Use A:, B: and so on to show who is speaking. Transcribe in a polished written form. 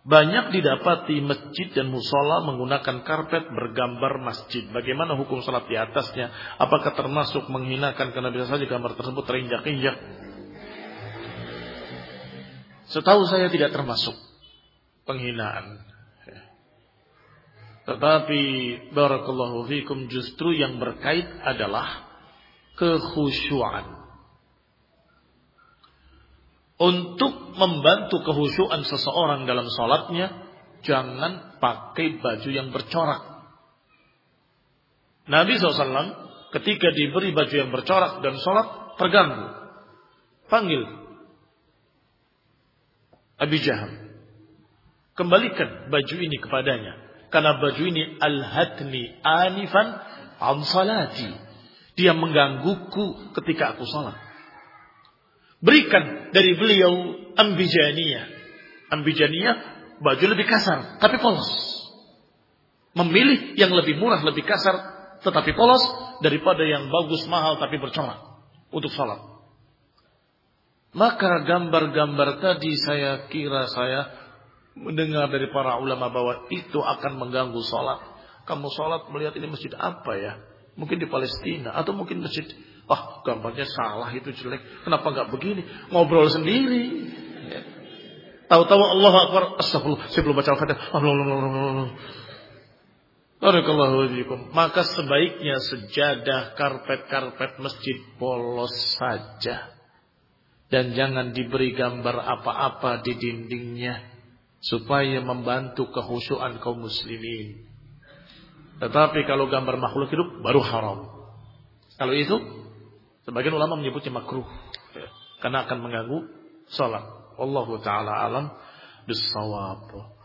A: Banyak didapati masjid dan musola menggunakan karpet bergambar masjid. Bagaimana hukum salat di atasnya? Apakah termasuk menghinakan karena bisa saja gambar tersebut terinjak-injak? Setahu saya tidak termasuk penghinaan. Tetapi barakallahu fikum, justru yang berkait adalah kekhusyuan. Untuk membantu kekhusyuan seseorang dalam sholatnya, jangan pakai baju yang bercorak. Nabi SAW ketika diberi baju yang bercorak dan sholat terganggu. Panggil Abi Jahal, kembalikan baju ini kepadanya, karena baju ini alhatni anifan an salati. Dia menggangguku ketika aku sholat. Berikan dari beliau ambijaniyah. Ambijaniyah baju lebih kasar tapi polos. Memilih yang lebih murah, lebih kasar tetapi polos daripada yang bagus mahal tapi bercorak untuk sholat. Maka gambar-gambar tadi saya kira saya mendengar dari para ulama bahwa itu akan mengganggu sholat. Kamu sholat melihat ini masjid apa ya? Mungkin di Palestina atau mungkin masjid, gambarnya salah, itu jelek. Kenapa enggak begini? Ngobrol sendiri. Ya. Tahu-tahu Allahu Akbar, astagfirullah, saya belum baca Al-Fatihah. Barakallahu fiikum. Maka sebaiknya sejadah, karpet-karpet masjid polos saja. Dan jangan diberi gambar apa-apa di dindingnya supaya membantu kekhusyuan kaum muslimin. Tetapi kalau gambar makhluk hidup baru haram. Kalau itu sebagian ulama menyebutnya makruh, karena akan mengganggu salat. Wallahu taala alam bissawab.